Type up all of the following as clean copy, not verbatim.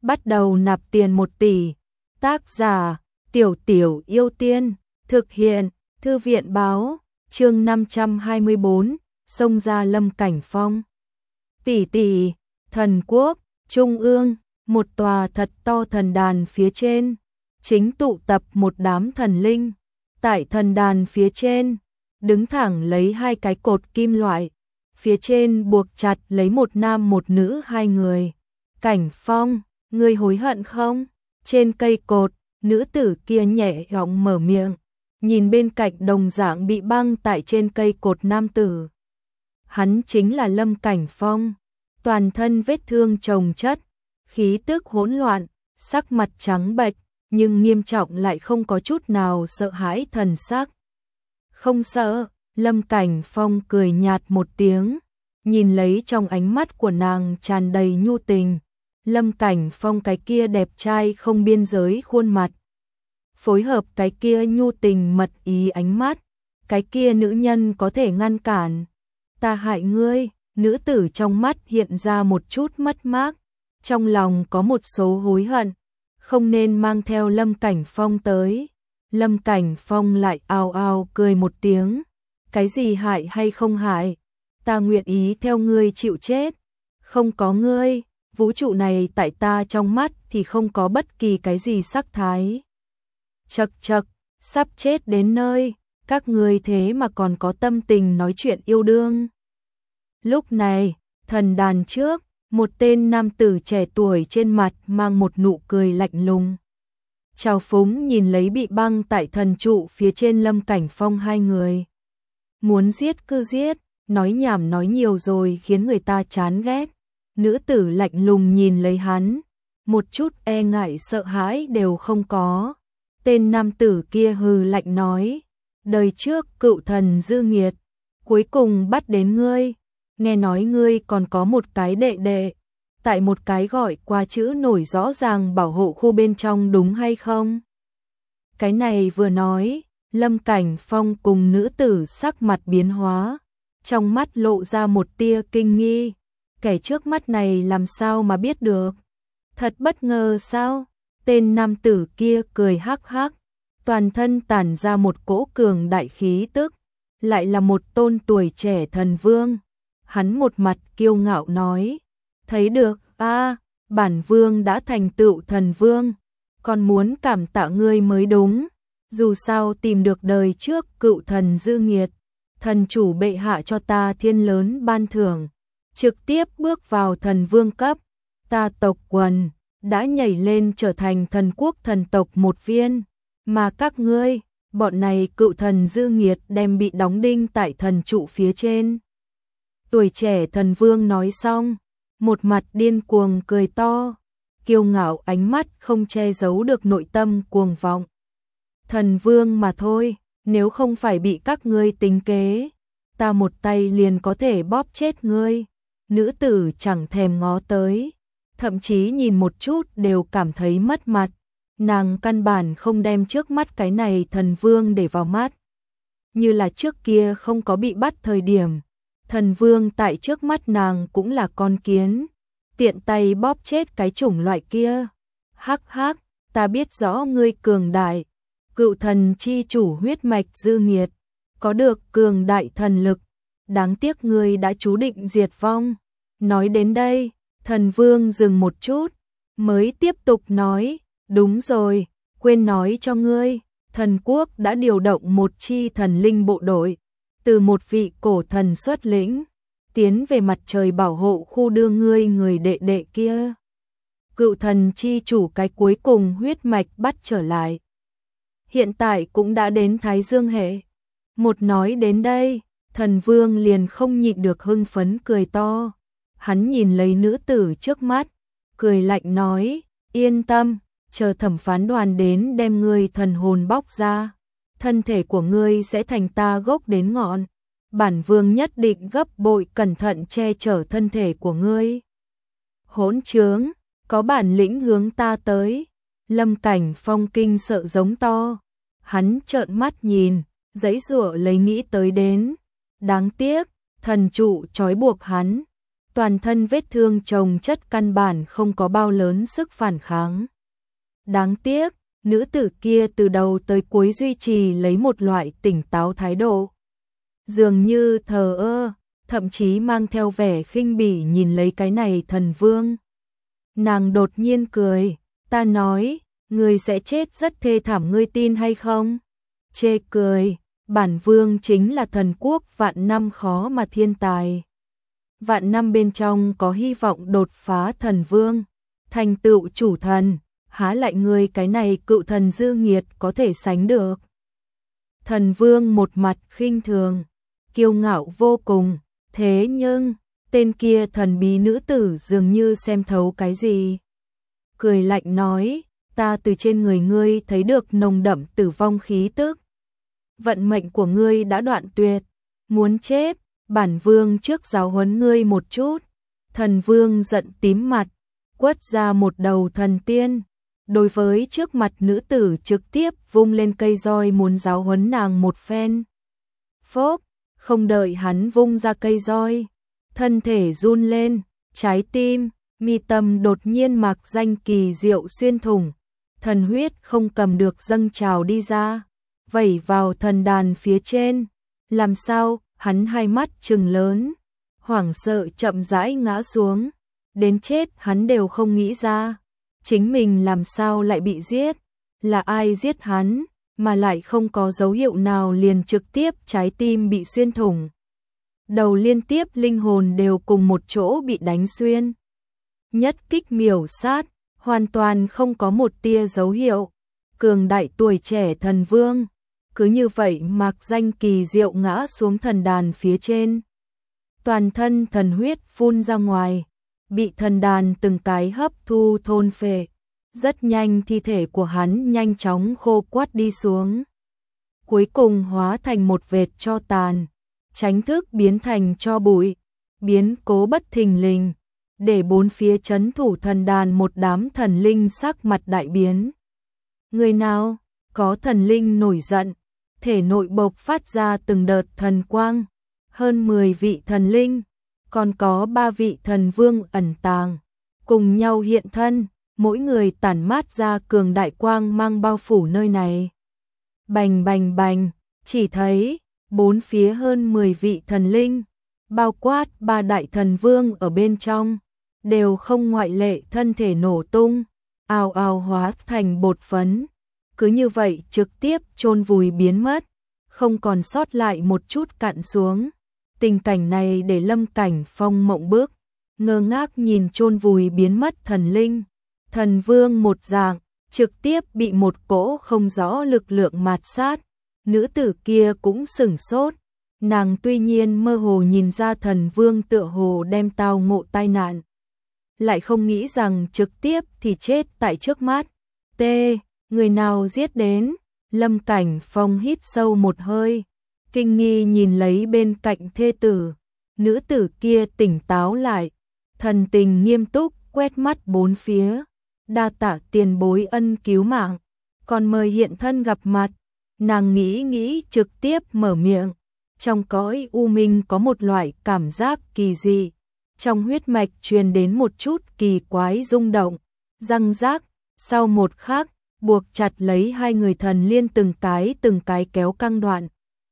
bắt đầu nạp tiền 1 tỷ. Tác giả, Tiểu Tiểu Yêu Tiên, thực hiện, Thư viện Báo, chương 524, xông ra Lâm Cảnh Phong. Tỷ tỷ, thần quốc, trung ương, một tòa thật to thần đàn phía trên, chính tụ tập một đám thần linh. Tại thần đàn phía trên, đứng thẳng lấy 2 cái cột kim loại, phía trên buộc chặt lấy một nam một nữ 2 người. Cảnh Phong, ngươi hối hận không? Trên cây cột, nữ tử kia nhẹ giọng mở miệng, nhìn bên cạnh đồng dạng bị băng tại trên cây cột nam tử. Hắn chính là Lâm Cảnh Phong, toàn thân vết thương chồng chất, khí tức hỗn loạn, sắc mặt trắng bệch, nhưng nghiêm trọng lại không có chút nào sợ hãi thần sắc. Không sợ, Lâm Cảnh Phong cười nhạt một tiếng, nhìn lấy trong ánh mắt của nàng tràn đầy nhu tình. Lâm Cảnh Phong cái kia đẹp trai không biên giới khuôn mặt, phối hợp cái kia nhu tình mật ý ánh mắt, cái kia nữ nhân có thể ngăn cản. Ta hại ngươi, nữ tử trong mắt hiện ra một chút mất mát, trong lòng có một số hối hận, không nên mang theo Lâm Cảnh Phong tới. Lâm Cảnh Phong lại ào ào cười một tiếng, cái gì hại hay không hại, ta nguyện ý theo ngươi chịu chết, không có ngươi, vũ trụ này tại ta trong mắt thì không có bất kỳ cái gì sắc thái. Chậc chậc, sắp chết đến nơi, các ngươi thế mà còn có tâm tình nói chuyện yêu đương. Lúc này, thần đàn trước, một tên nam tử trẻ tuổi trên mặt mang một nụ cười lạnh lùng. Trào phúng nhìn lấy bị băng tại thần trụ phía trên Lâm Cảnh Phong 2 người. Muốn giết cứ giết, nói nhảm nói nhiều rồi khiến người ta chán ghét. Nữ tử lạnh lùng nhìn lấy hắn, một chút e ngại sợ hãi đều không có. Tên nam tử kia hừ lạnh nói, đời trước cựu thần dư nghiệt, cuối cùng bắt đến ngươi, nghe nói ngươi còn có một cái đệ đệ, tại một cái gọi qua chữ nổi rõ ràng bảo hộ khu bên trong đúng hay không? Cái này vừa nói, Lâm Cảnh Phong cùng nữ tử sắc mặt biến hóa, trong mắt lộ ra một tia kinh nghi. Kẻ trước mắt này làm sao mà biết được? Thật bất ngờ sao? Tên nam tử kia cười hắc hắc, toàn thân tản ra một cỗ cường đại khí tức, lại là một tôn tuổi trẻ thần vương. Hắn một mặt kiêu ngạo nói, thấy được, bản vương đã thành tựu thần vương, còn muốn cảm tạ ngươi mới đúng, dù sao tìm được đời trước cựu thần dư nghiệt, thần chủ bệ hạ cho ta thiên lớn ban thưởng, trực tiếp bước vào thần vương cấp, ta tộc quần đã nhảy lên trở thành thần quốc thần tộc một viên, mà các ngươi, bọn này cựu thần dư nghiệt đem bị đóng đinh tại thần trụ phía trên. Tuổi trẻ thần vương nói xong, một mặt điên cuồng cười to, kiêu ngạo ánh mắt không che giấu được nội tâm cuồng vọng. Thần vương mà thôi, nếu không phải bị các ngươi tính kế, ta một tay liền có thể bóp chết ngươi. Nữ tử chẳng thèm ngó tới, thậm chí nhìn một chút đều cảm thấy mất mặt. Nàng căn bản không đem trước mắt cái này thần vương để vào mắt. Như là trước kia không có bị bắt thời điểm, thần vương tại trước mắt nàng cũng là con kiến, tiện tay bóp chết cái chủng loại kia. Hắc hắc, ta biết rõ ngươi cường đại, cựu thần chi chủ huyết mạch dư nghiệt, có được cường đại thần lực, đáng tiếc ngươi đã chú định diệt vong. Nói đến đây, thần vương dừng một chút, mới tiếp tục nói, đúng rồi, quên nói cho ngươi, thần quốc đã điều động một chi thần linh bộ đội, từ một vị cổ thần xuất lĩnh, tiến về mặt trời bảo hộ khu đưa ngươi người đệ đệ kia. Cựu thần chi chủ cái cuối cùng huyết mạch bắt trở lại. Hiện tại cũng đã đến Thái Dương hệ. Một nói đến đây, thần vương liền không nhịn được hưng phấn cười to. Hắn nhìn lấy nữ tử trước mắt, cười lạnh nói, yên tâm, chờ thẩm phán đoàn đến đem ngươi thần hồn bóc ra, thân thể của ngươi sẽ thành ta gốc đến ngọn, bản vương nhất định gấp bội cẩn thận che chở thân thể của ngươi. Hỗn trướng, có bản lĩnh hướng ta tới. Lâm Cảnh Phong kinh sợ giống to, hắn trợn mắt nhìn, giãy giụa lấy nghĩ tới đến, đáng tiếc, thần trụ trói buộc hắn, toàn thân vết thương chồng chất căn bản không có bao lớn sức phản kháng. Đáng tiếc, nữ tử kia từ đầu tới cuối duy trì lấy một loại tỉnh táo thái độ. Dường như thờ ơ, thậm chí mang theo vẻ khinh bỉ nhìn lấy cái này thần vương. Nàng đột nhiên cười, ta nói, ngươi sẽ chết rất thê thảm, ngươi tin hay không? Chê cười, bản vương chính là thần quốc vạn năm khó mà thiên tài. Vạn năm bên trong có hy vọng đột phá thần vương, thành tựu chủ thần, há lại ngươi cái này cựu thần dư nghiệt có thể sánh được. Thần vương một mặt khinh thường, kiêu ngạo vô cùng, thế nhưng, tên kia thần bí nữ tử dường như xem thấu cái gì. Cười lạnh nói, ta từ trên người ngươi thấy được nồng đậm tử vong khí tức. Vận mệnh của ngươi đã đoạn tuyệt, muốn chết, bản vương trước giáo huấn ngươi một chút. Thần vương giận tím mặt, quất ra một đầu thần tiên. Đối với trước mặt nữ tử trực tiếp vung lên cây roi muốn giáo huấn nàng một phen. Phốc, không đợi hắn vung ra cây roi, thân thể run lên, trái tim, mi tâm đột nhiên mạc danh kỳ diệu xuyên thủng, thần huyết không cầm được dâng trào đi ra, vẩy vào thần đàn phía trên. Làm sao? Hắn hai mắt trừng lớn, hoảng sợ chậm rãi ngã xuống, đến chết hắn đều không nghĩ ra, chính mình làm sao lại bị giết, là ai giết hắn, mà lại không có dấu hiệu nào liền trực tiếp trái tim bị xuyên thủng. Đầu liên tiếp linh hồn đều cùng một chỗ bị đánh xuyên. Nhất kích miểu sát, hoàn toàn không có một tia dấu hiệu. Cường đại tuổi trẻ thần vương, cứ như vậy mạc danh kỳ diệu ngã xuống thần đàn phía trên. Toàn thân thần huyết phun ra ngoài, bị thần đàn từng cái hấp thu thôn phệ. Rất nhanh thi thể của hắn nhanh chóng khô quắt đi xuống. Cuối cùng hóa thành một vệt tro tàn, tránh thức biến thành tro bụi, biến cố bất thình lình, để bốn phía trấn thủ thần đàn một đám thần linh sắc mặt đại biến. Người nào? Có thần linh nổi giận, thể nội bộc phát ra từng đợt thần quang, hơn 10 vị thần linh, còn có 3 vị thần vương ẩn tàng, cùng nhau hiện thân, mỗi người tản mát ra cường đại quang mang bao phủ nơi này. Bành bành bành, chỉ thấy bốn phía hơn 10 vị thần linh, bao quát 3 đại thần vương ở bên trong, đều không ngoại lệ thân thể nổ tung, ào ào hóa thành bột phấn. Cứ như vậy trực tiếp chôn vùi biến mất, không còn sót lại một chút cặn xuống. Tình cảnh này để Lâm Cảnh Phong mộng bức, ngơ ngác nhìn chôn vùi biến mất thần linh. Thần vương một dạng, trực tiếp bị một cỗ không rõ lực lượng mạt sát. Nữ tử kia cũng sửng sốt, nàng tuy nhiên mơ hồ nhìn ra thần vương tựa hồ đem tao ngộ tai nạn, lại không nghĩ rằng trực tiếp thì chết tại trước mắt. T. Người nào giết đến? Lâm Cảnh Phong hít sâu một hơi, kinh nghi nhìn lấy bên cạnh thê tử. Nữ tử kia tỉnh táo lại, thần tình nghiêm túc quét mắt bốn phía. Đa tạ tiền bối ân cứu mạng, còn mời hiện thân gặp mặt. Nàng nghĩ trực tiếp mở miệng. Trong cõi u minh có một loại cảm giác kỳ dị, trong huyết mạch truyền đến một chút kỳ quái rung động. Răng rác, sau một khắc, buộc chặt lấy hai người thần liên từng cái kéo căng đoạn.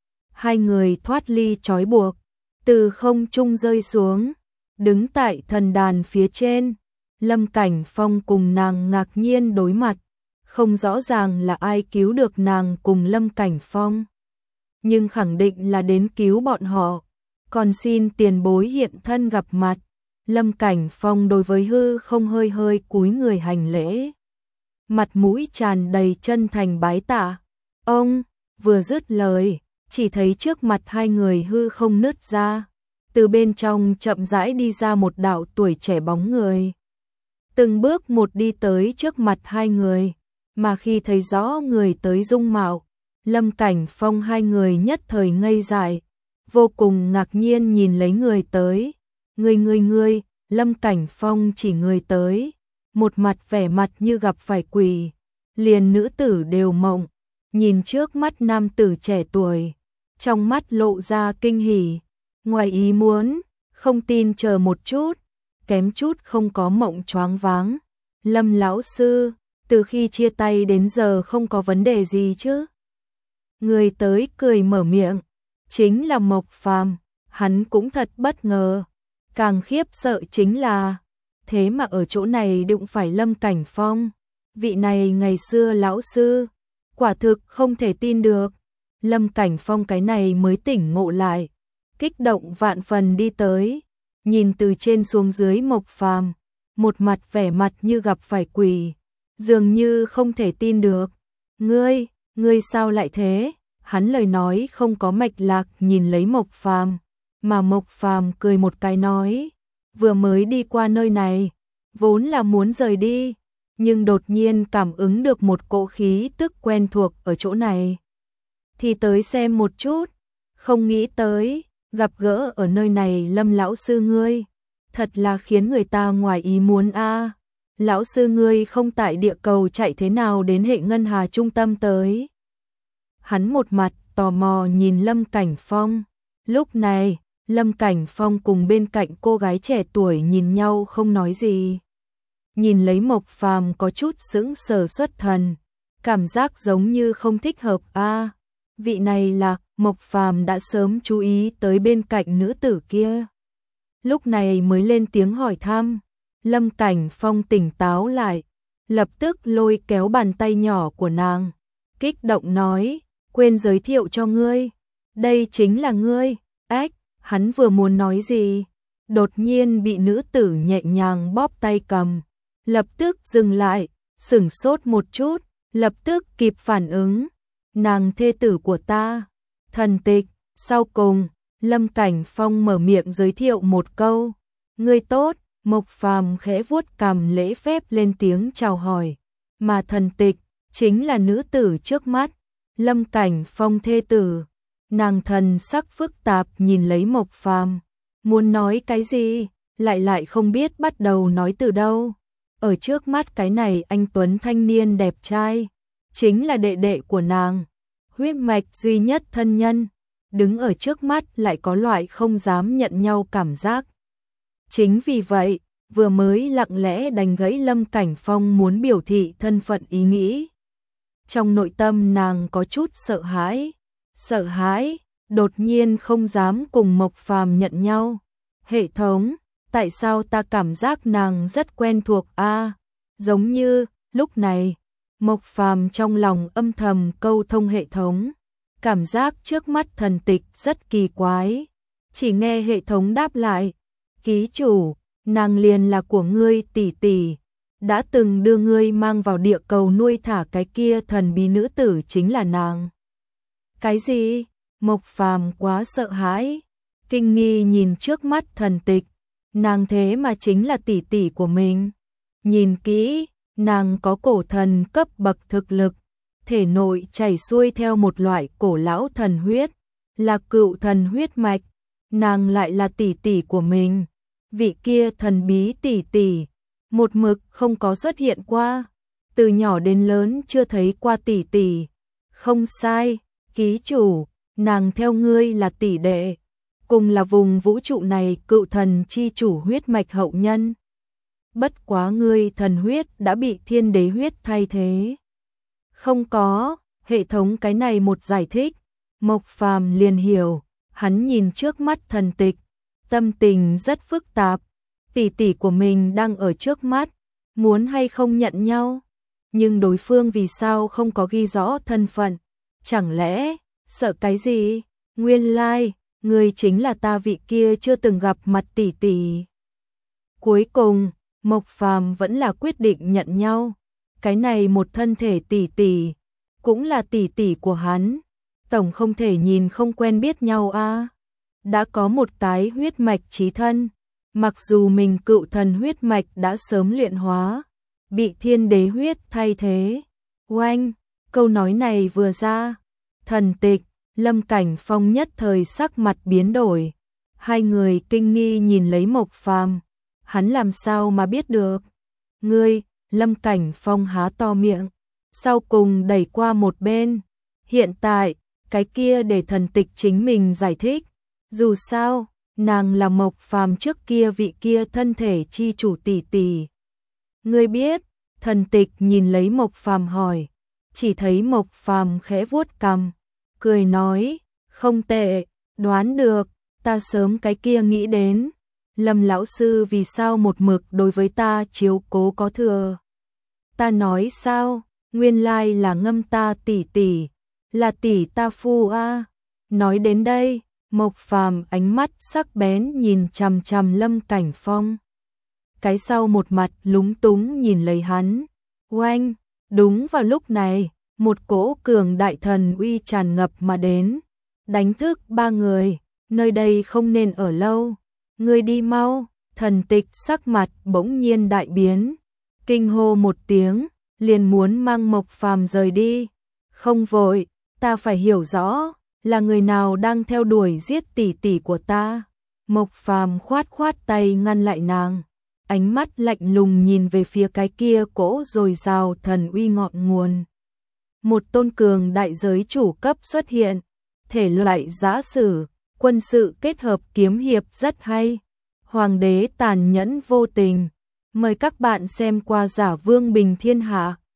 Hai người thoát ly trói buộc, từ không trung rơi xuống, đứng tại thần đàn phía trên. Lâm Cảnh Phong cùng nàng ngạc nhiên đối mặt, không rõ ràng là ai cứu được nàng cùng Lâm Cảnh Phong, nhưng khẳng định là đến cứu bọn họ, còn xin tiền bối hiện thân gặp mặt. Lâm Cảnh Phong đối với hư không hơi hơi cúi người hành lễ, mặt mũi tràn đầy chân thành bái tạ. Ông vừa dứt lời, chỉ thấy trước mặt hai người hư không nứt ra, từ bên trong chậm rãi đi ra một đạo tuổi trẻ bóng người, từng bước một đi tới trước mặt hai người, mà khi thấy rõ người tới dung mạo, Lâm Cảnh Phong hai người nhất thời ngây dại, vô cùng ngạc nhiên nhìn lấy người tới. Ngươi, Lâm Cảnh Phong chỉ người tới, một mặt vẻ mặt như gặp phải quỷ, liền nữ tử đều mộng, nhìn trước mắt nam tử trẻ tuổi, trong mắt lộ ra kinh hỉ, ngoài ý muốn, Không tin chờ một chút, kém chút không có mộng choáng váng. Lâm lão sư, từ khi chia tay đến giờ không có vấn đề gì chứ? Người tới cười mở miệng, chính là Mộc Phàm, hắn cũng thật bất ngờ. Càng khiếp sợ chính là, thế mà ở chỗ này đụng phải Lâm Cảnh Phong. Vị này ngày xưa lão sư, quả thực không thể tin được. Lâm Cảnh Phong cái này mới tỉnh ngộ lại, kích động vạn phần đi tới, nhìn từ trên xuống dưới Mộc Phàm, một mặt vẻ mặt như gặp phải quỷ, dường như không thể tin được. Ngươi sao lại thế? Hắn lời nói không có mạch lạc nhìn lấy Mộc Phàm, mà Mộc Phàm cười một cái nói, vừa mới đi qua nơi này, vốn là muốn rời đi, nhưng đột nhiên cảm ứng được một cỗ khí tức quen thuộc ở chỗ này. Thì tới xem một chút, không nghĩ tới, gặp gỡ ở nơi này Lâm lão sư ngươi, thật là khiến người ta ngoài ý muốn a. Lão sư ngươi không tại địa cầu chạy thế nào đến hệ ngân hà trung tâm tới? Hắn một mặt tò mò nhìn Lâm Cảnh Phong. Lúc này, Lâm Cảnh Phong cùng bên cạnh cô gái trẻ tuổi nhìn nhau không nói gì. Nhìn lấy Mộc Phàm có chút sững sờ xuất thần, cảm giác giống như không thích hợp a. Vị này là Mộc Phàm đã sớm chú ý tới bên cạnh nữ tử kia. Lúc này mới lên tiếng hỏi thăm. Lâm Cảnh Phong tỉnh táo lại, lập tức lôi kéo bàn tay nhỏ của nàng, kích động nói, quên giới thiệu cho ngươi, đây chính là ngươi. Ách, hắn vừa muốn nói gì, đột nhiên bị nữ tử nhẹ nhàng bóp tay cầm, lập tức dừng lại, sửng sốt một chút, lập tức kịp phản ứng, nàng thê tử của ta, Thần Tịch. Sau cùng, Lâm Cảnh Phong mở miệng giới thiệu một câu, ngươi tốt. Mộc Phàm khẽ vuốt cằm lễ phép lên tiếng chào hỏi, mà Thần Tịch chính là nữ tử trước mắt, Lâm Cảnh Phong thê tử. Nàng thần sắc phức tạp nhìn lấy Mộc Phàm, muốn nói cái gì, lại không biết bắt đầu nói từ đâu. Ở trước mắt cái này anh tuấn thanh niên đẹp trai, chính là đệ đệ của nàng, huyết mạch duy nhất thân nhân, đứng ở trước mắt lại có loại không dám nhận nhau cảm giác. Chính vì vậy, vừa mới lặng lẽ đánh gãy Lâm Cảnh Phong muốn biểu thị thân phận ý nghĩ. Trong nội tâm nàng có chút sợ hãi, đột nhiên không dám cùng Mộc Phàm nhận nhau. Hệ thống, tại sao ta cảm giác nàng rất quen thuộc a? Giống như, lúc này, Mộc Phàm trong lòng âm thầm câu thông hệ thống, cảm giác trước mắt Thần Tịch rất kỳ quái. Chỉ nghe hệ thống đáp lại, ký chủ, nàng liền là của ngươi tỷ tỷ, đã từng đưa ngươi mang vào địa cầu nuôi thả cái kia thần bí nữ tử chính là nàng. Cái gì? Mộc Phàm quá sợ hãi, kinh nghi nhìn trước mắt Thần Tịch, nàng thế mà chính là tỷ tỷ của mình. Nhìn kỹ, nàng có cổ thần cấp bậc thực lực, thể nội chảy xuôi theo một loại cổ lão thần huyết, là cựu thần huyết mạch, nàng lại là tỷ tỷ của mình. Vị kia thần bí tỷ tỷ, một mực không có xuất hiện qua, từ nhỏ đến lớn chưa thấy qua tỷ tỷ. Không sai, ký chủ, nàng theo ngươi là tỷ đệ, cùng là vùng vũ trụ này cựu thần chi chủ huyết mạch hậu nhân. Bất quá ngươi thần huyết đã bị thiên đế huyết thay thế. Không có, hệ thống cái này một giải thích, Mộc Phàm liền hiểu, hắn nhìn trước mắt Thần Tịch, tâm tình rất phức tạp, tỷ tỷ của mình đang ở trước mắt, muốn hay không nhận nhau, nhưng đối phương vì sao không có ghi rõ thân phận, chẳng lẽ, sợ cái gì, nguyên lai, người chính là ta vị kia chưa từng gặp mặt tỷ tỷ. Cuối cùng, Mộc Phàm vẫn là quyết định nhận nhau, cái này một thân thể tỷ tỷ, cũng là tỷ tỷ của hắn, tổng không thể nhìn không quen biết nhau a. Đã có một cái huyết mạch chí thân, mặc dù mình cựu thần huyết mạch đã sớm luyện hóa, bị thiên đế huyết thay thế. Oanh, câu nói này vừa ra, Thần Tịch, Lâm Cảnh Phong nhất thời sắc mặt biến đổi. Hai người kinh nghi nhìn lấy Mộc Phàm, hắn làm sao mà biết được? Ngươi, Lâm Cảnh Phong há to miệng, sau cùng đẩy qua một bên. Hiện tại, cái kia để Thần Tịch chính mình giải thích. Dù sao, nàng là Mộc Phàm trước kia vị kia thân thể chi chủ tỷ tỷ. Ngươi biết? Thần tịch nhìn lấy Mộc Phàm hỏi, chỉ thấy Mộc Phàm khẽ vuốt cằm, cười nói, không tệ, đoán được, ta sớm cái kia nghĩ đến, Lâm lão sư vì sao một mực đối với ta chiếu cố có thừa. Ta nói sao, nguyên lai là Ngâm ta tỷ tỷ, là tỷ ta phu a. Nói đến đây, Mộc Phàm ánh mắt sắc bén nhìn chằm chằm Lâm Cảnh Phong. Cái sau một mặt lúng túng nhìn lấy hắn. Oanh, đúng vào lúc này, một cỗ cường đại thần uy tràn ngập mà đến, đánh thức ba người, nơi đây không nên ở lâu, ngươi đi mau. Thần tịch sắc mặt bỗng nhiên đại biến, kinh hô một tiếng, liền muốn mang Mộc Phàm rời đi. Không vội, ta phải hiểu rõ, là người nào đang theo đuổi giết tỷ tỷ của ta. Mộc Phàm khoát khoát tay ngăn lại nàng, ánh mắt lạnh lùng nhìn về phía cái kia cỗ dồi dào thần uy ngọn nguồn. Một tôn cường đại giới chủ cấp xuất hiện, thể loại giã sử, quân sự kết hợp kiếm hiệp rất hay. Hoàng đế tàn nhẫn vô tình. Mời các bạn xem qua Giả Vương Bình Thiên Hạ.